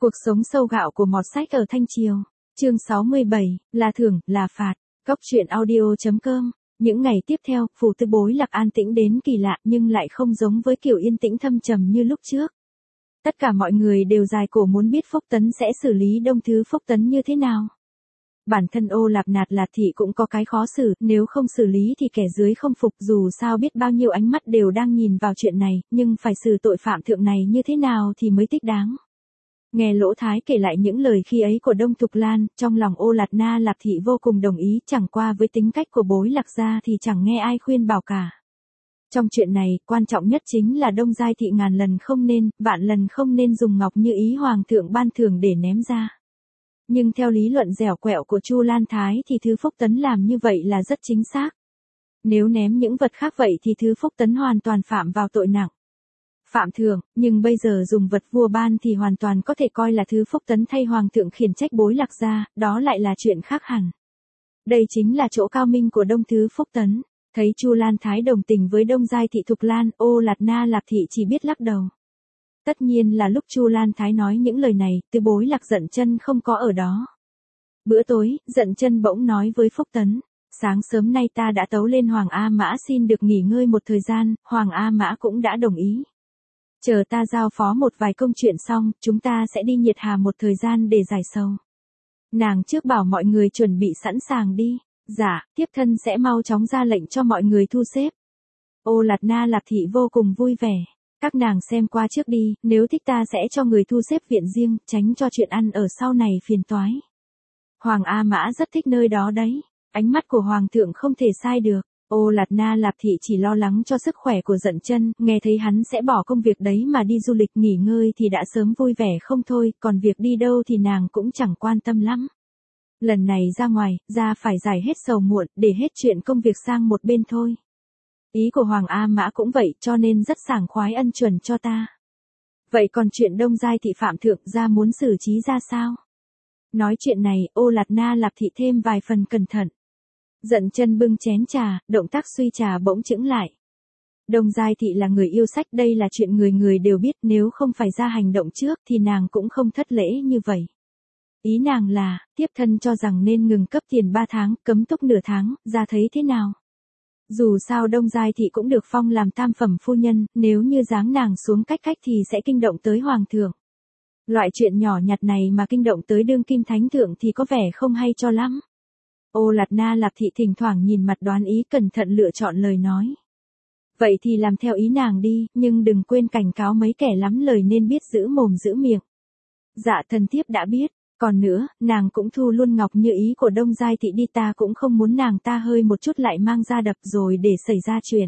Cuộc sống sâu gạo của mọt sách ở Thanh Triều. Chương 67, là thưởng, là phạt. Góc truyện audio.com. Những ngày tiếp theo, phủ Tư Bối Lạc an tĩnh đến kỳ lạ nhưng lại không giống với kiểu yên tĩnh thâm trầm như lúc trước. Tất cả mọi người đều dài cổ muốn biết Phúc Tấn sẽ xử lý Đông Thứ Phúc Tấn như thế nào. Bản thân Ô Lạp Nạt Lạt Thị cũng có cái khó xử, nếu không xử lý thì kẻ dưới không phục, dù sao biết bao nhiêu ánh mắt đều đang nhìn vào chuyện này, nhưng phải xử tội phạm thượng này như thế nào thì mới thích đáng. Nghe Lỗ Thái kể lại những lời khi ấy của Đông Thục Lan, trong lòng Ô Lạt Na Lạp Thị vô cùng đồng ý, chẳng qua với tính cách của Bối Lạc gia thì chẳng nghe ai khuyên bảo cả. Trong chuyện này, quan trọng nhất chính là Đông Giai Thị ngàn lần không nên, vạn lần không nên dùng ngọc như ý Hoàng thượng ban thưởng để ném ra. Nhưng theo lý luận dẻo quẹo của Chu Lan Thái thì Thứ Phúc Tấn làm như vậy là rất chính xác. Nếu ném những vật khác vậy thì Thứ Phúc Tấn hoàn toàn phạm vào tội nặng. Phạm thưởng, nhưng bây giờ dùng vật vua ban thì hoàn toàn có thể coi là Thứ Phúc Tấn thay Hoàng thượng khiển trách Bối Lạc gia, đó lại là chuyện khác hẳn. Đây chính là chỗ cao minh của Đông Thứ Phúc Tấn. Thấy Chu Lan Thái đồng tình với Đông Giai Thị Thục Lan, Ô Lạt Na Lạp Thị chỉ biết lắc đầu. Tất nhiên là lúc Chu Lan Thái nói những lời này, Tư Bối Lạc Dận Chân không có ở đó. Bữa tối, Dận Chân bỗng nói với Phúc Tấn, sáng sớm nay ta đã tấu lên Hoàng A Mã xin được nghỉ ngơi một thời gian, Hoàng A Mã cũng đã đồng ý. Chờ ta giao phó một vài công chuyện xong, chúng ta sẽ đi Nhiệt Hà một thời gian để giải sầu. Nàng trước bảo mọi người chuẩn bị sẵn sàng đi. Dạ, tiếp thân sẽ mau chóng ra lệnh cho mọi người thu xếp. Ô Lạt Na Lạp Thị vô cùng vui vẻ. Các nàng xem qua trước đi, nếu thích ta sẽ cho người thu xếp viện riêng, tránh cho chuyện ăn ở sau này phiền toái. Hoàng A Mã rất thích nơi đó đấy. Ánh mắt của Hoàng thượng không thể sai được. Ô Lạt Na Lạp Thị chỉ lo lắng cho sức khỏe của Dận Chân, nghe thấy hắn sẽ bỏ công việc đấy mà đi du lịch nghỉ ngơi thì đã sớm vui vẻ không thôi, còn việc đi đâu thì nàng cũng chẳng quan tâm lắm. Lần này ra ngoài, ra phải giải hết sầu muộn, để hết chuyện công việc sang một bên thôi. Ý của Hoàng A Mã cũng vậy, cho nên rất sảng khoái ân chuẩn cho ta. Vậy còn chuyện Đông Giai Thị phạm thượng ra muốn xử trí ra sao? Nói chuyện này, Ô Lạt Na Lạp Thị thêm vài phần cẩn thận. Dận Chân bưng chén trà, động tác suy trà bỗng chững lại. Đông Giai Thị là người yêu sách, đây là chuyện người người đều biết, nếu không phải ra hành động trước thì nàng cũng không thất lễ như vậy. Ý nàng là, tiếp thân cho rằng nên ngừng cấp tiền 3 tháng, cấm túc nửa tháng, ra thấy thế nào? Dù sao Đông Giai Thị cũng được phong làm tam phẩm phu nhân, nếu như giáng nàng xuống cách thì sẽ kinh động tới Hoàng thượng. Loại chuyện nhỏ nhặt này mà kinh động tới đương kim thánh thượng thì có vẻ không hay cho lắm. Ô Lạt Na Lạp Thị thỉnh thoảng nhìn mặt đoán ý, cẩn thận lựa chọn lời nói. Vậy thì làm theo ý nàng đi, nhưng đừng quên cảnh cáo mấy kẻ lắm lời nên biết giữ mồm giữ miệng. Dạ thần thiếp đã biết. Còn nữa, nàng cũng thu luôn ngọc như ý của Đông Giai Thị đi, ta cũng không muốn nàng ta hơi một chút lại mang ra đập rồi để xảy ra chuyện.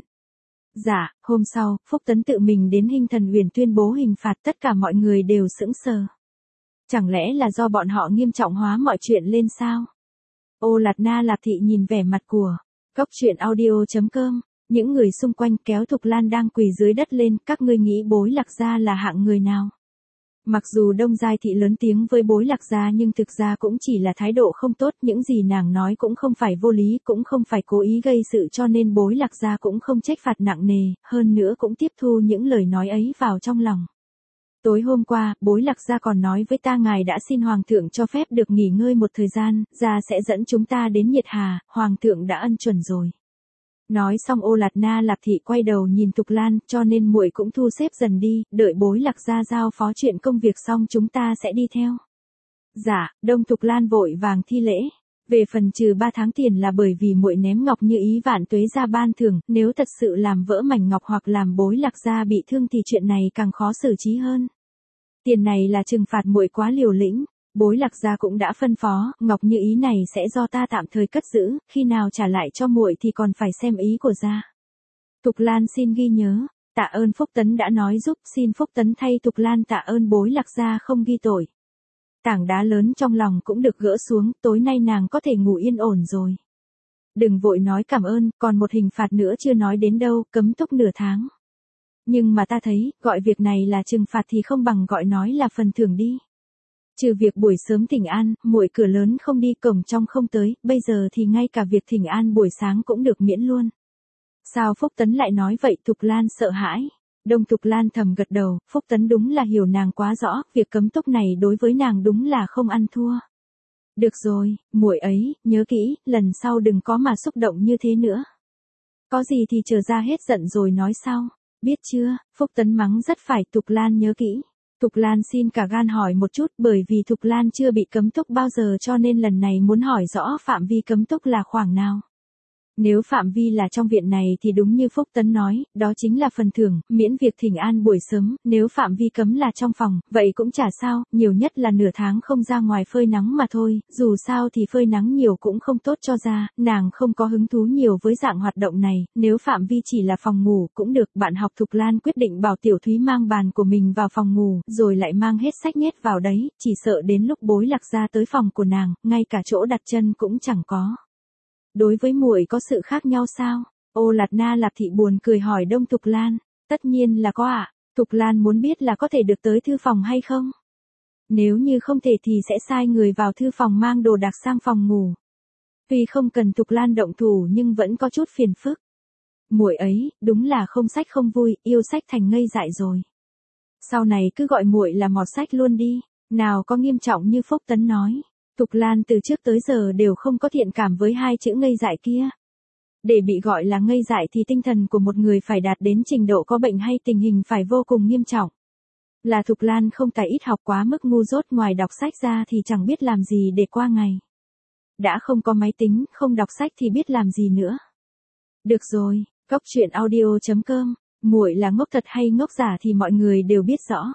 Dạ, hôm sau, Phúc Tấn tự mình đến Hinh Thần Uyển tuyên bố hình phạt, tất cả mọi người đều sững sờ. Chẳng lẽ là do bọn họ nghiêm trọng hóa mọi chuyện lên sao? Ô Lạt Na Lạp Thị nhìn vẻ mặt của Góc truyện audio.com, những người xung quanh kéo Thục Lan đang quỳ dưới đất lên, các ngươi nghĩ Bối Lạc gia là hạng người nào? Mặc dù Đông Giai Thị lớn tiếng với Bối Lạc gia nhưng thực ra cũng chỉ là thái độ không tốt, những gì nàng nói cũng không phải vô lý, cũng không phải cố ý gây sự, cho nên Bối Lạc gia cũng không trách phạt nặng nề, hơn nữa cũng tiếp thu những lời nói ấy vào trong lòng. Tối hôm qua, Bối Lạc gia còn nói với ta ngài đã xin Hoàng thượng cho phép được nghỉ ngơi một thời gian, gia sẽ dẫn chúng ta đến Nhiệt Hà, Hoàng thượng đã ân chuẩn rồi. Nói xong Ô Lạt Na Lạp Thị quay đầu nhìn Thục Lan, cho nên muội cũng thu xếp dần đi, đợi Bối Lạc gia giao phó chuyện công việc xong chúng ta sẽ đi theo. Dạ, Đông Thục Lan vội vàng thi lễ. Về phần trừ 3 tháng tiền là bởi vì muội ném ngọc như ý Vạn Tuế ra ban thưởng, nếu thật sự làm vỡ mảnh ngọc hoặc làm Bối Lạc gia bị thương thì chuyện này càng khó xử trí hơn. Tiền này là trừng phạt muội quá liều lĩnh. Bối Lạc gia cũng đã phân phó, ngọc như ý này sẽ do ta tạm thời cất giữ, khi nào trả lại cho muội thì còn phải xem ý của gia. Thục Lan xin ghi nhớ, tạ ơn Phúc Tấn đã nói giúp, xin Phúc Tấn thay Thục Lan tạ ơn Bối Lạc gia không ghi tội. Tảng đá lớn trong lòng cũng được gỡ xuống, tối nay nàng có thể ngủ yên ổn rồi. Đừng vội nói cảm ơn, còn một hình phạt nữa chưa nói đến đâu, cấm túc nửa tháng. Nhưng mà ta thấy, gọi việc này là trừng phạt thì không bằng gọi nói là phần thưởng đi. Trừ việc buổi sớm thỉnh an, muội cửa lớn không đi cổng trong không tới, bây giờ thì ngay cả việc thỉnh an buổi sáng cũng được miễn luôn. Sao Phúc Tấn lại nói vậy? Thục Lan sợ hãi. Đông Thục Lan thầm gật đầu, Phúc Tấn đúng là hiểu nàng quá rõ, việc cấm túc này đối với nàng đúng là không ăn thua. Được rồi, muội ấy, nhớ kỹ, lần sau đừng có mà xúc động như thế nữa. Có gì thì chờ ra hết giận rồi nói sau. Biết chưa, Phúc Tấn mắng rất phải, Thục Lan nhớ kỹ. Thục Lan xin cả gan hỏi một chút, bởi vì Thục Lan chưa bị cấm túc bao giờ cho nên lần này muốn hỏi rõ phạm vi cấm túc là khoảng nào. Nếu phạm vi là trong viện này thì đúng như Phúc Tấn nói, đó chính là phần thưởng, miễn việc thỉnh an buổi sớm, nếu phạm vi cấm là trong phòng, vậy cũng chả sao, nhiều nhất là nửa tháng không ra ngoài phơi nắng mà thôi, dù sao thì phơi nắng nhiều cũng không tốt cho da, nàng không có hứng thú nhiều với dạng hoạt động này, nếu phạm vi chỉ là phòng ngủ cũng được, bạn học Thục Lan quyết định bảo Tiểu Thúy mang bàn của mình vào phòng ngủ, rồi lại mang hết sách nhét vào đấy, chỉ sợ đến lúc Bối Lạc ra tới phòng của nàng, ngay cả chỗ đặt chân cũng chẳng có. Đối với muội có sự khác nhau sao? Ô Lạt Na Lạp Thị buồn cười hỏi Đông Thục Lan. Tất nhiên là có ạ. Thục Lan muốn biết là có thể được tới thư phòng hay không? Nếu như không thể thì sẽ sai người vào thư phòng mang đồ đạc sang phòng ngủ. Tuy không cần Thục Lan động thủ nhưng vẫn có chút phiền phức. Muội ấy, đúng là không sách không vui, yêu sách thành ngây dại rồi. Sau này cứ gọi muội là mọt sách luôn đi, nào có nghiêm trọng như Phúc Tấn nói. Thục Lan từ trước tới giờ đều không có thiện cảm với hai chữ ngây dại kia. Để bị gọi là ngây dại thì tinh thần của một người phải đạt đến trình độ có bệnh hay tình hình phải vô cùng nghiêm trọng. Là Thục Lan không tài ít học quá mức ngu dốt, ngoài đọc sách ra thì chẳng biết làm gì để qua ngày. Đã không có máy tính, không đọc sách thì biết làm gì nữa. Được rồi, Cóc Truyện Audio.com, muội là ngốc thật hay ngốc giả thì mọi người đều biết rõ.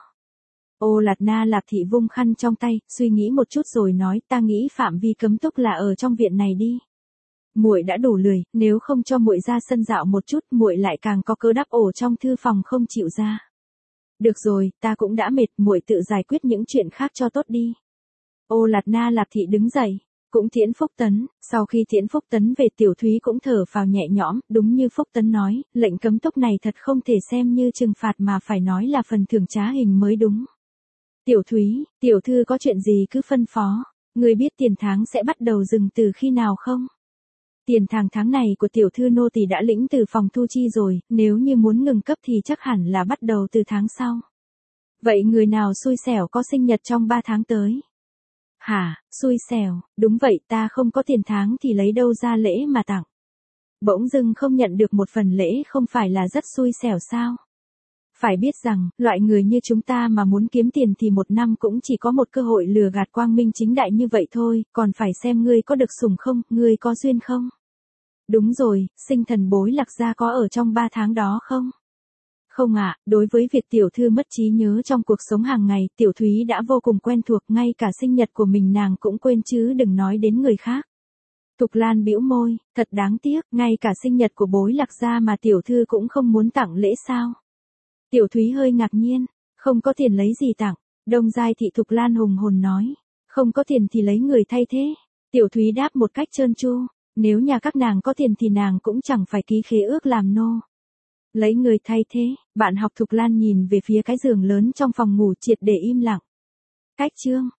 Ô Lạt Na Lạp Thị vung khăn trong tay, suy nghĩ một chút rồi nói, ta nghĩ phạm vi cấm túc là ở trong viện này đi. Muội đã đủ lười, nếu không cho muội ra sân dạo một chút, muội lại càng có cớ đắp ổ trong thư phòng không chịu ra. Được rồi, ta cũng đã mệt, muội tự giải quyết những chuyện khác cho tốt đi. Ô Lạt Na Lạp Thị đứng dậy, cũng tiễn Phúc Tấn, sau khi tiễn Phúc Tấn về Tiểu Thúy cũng thở phào nhẹ nhõm, đúng như Phúc Tấn nói, lệnh cấm túc này thật không thể xem như trừng phạt mà phải nói là phần thưởng trá hình mới đúng. Tiểu Thúy, tiểu thư có chuyện gì cứ phân phó, người biết tiền tháng sẽ bắt đầu dừng từ khi nào không? Tiền tháng này của tiểu thư nô tỳ đã lĩnh từ phòng thu chi rồi, nếu như muốn ngừng cấp thì chắc hẳn là bắt đầu từ tháng sau. Vậy người nào xui xẻo có sinh nhật trong 3 tháng tới? Hả, xui xẻo, đúng vậy, ta không có tiền tháng thì lấy đâu ra lễ mà tặng. Bỗng dưng không nhận được một phần lễ không phải là rất xui xẻo sao? Phải biết rằng, loại người như chúng ta mà muốn kiếm tiền thì một năm cũng chỉ có một cơ hội lừa gạt quang minh chính đại như vậy thôi, còn phải xem ngươi có được sủng không, ngươi có duyên không. Đúng rồi, sinh thần Bối Lạc gia có ở trong 3 tháng đó không? Không ạ, đối với việc tiểu thư mất trí nhớ trong cuộc sống hàng ngày, Tiểu Thúy đã vô cùng quen thuộc, ngay cả sinh nhật của mình nàng cũng quên chứ đừng nói đến người khác. Thục Lan bĩu môi, thật đáng tiếc, ngay cả sinh nhật của Bối Lạc gia mà tiểu thư cũng không muốn tặng lễ sao? Tiểu Thúy hơi ngạc nhiên, không có tiền lấy gì tặng. Đông Giai Thị Thục Lan hùng hồn nói, không có tiền thì lấy người thay thế. Tiểu Thúy đáp một cách trơn tru, nếu nhà các nàng có tiền thì nàng cũng chẳng phải ký khế ước làm nô. Lấy người thay thế, bạn học Thục Lan nhìn về phía cái giường lớn trong phòng ngủ triệt để im lặng. Cách chương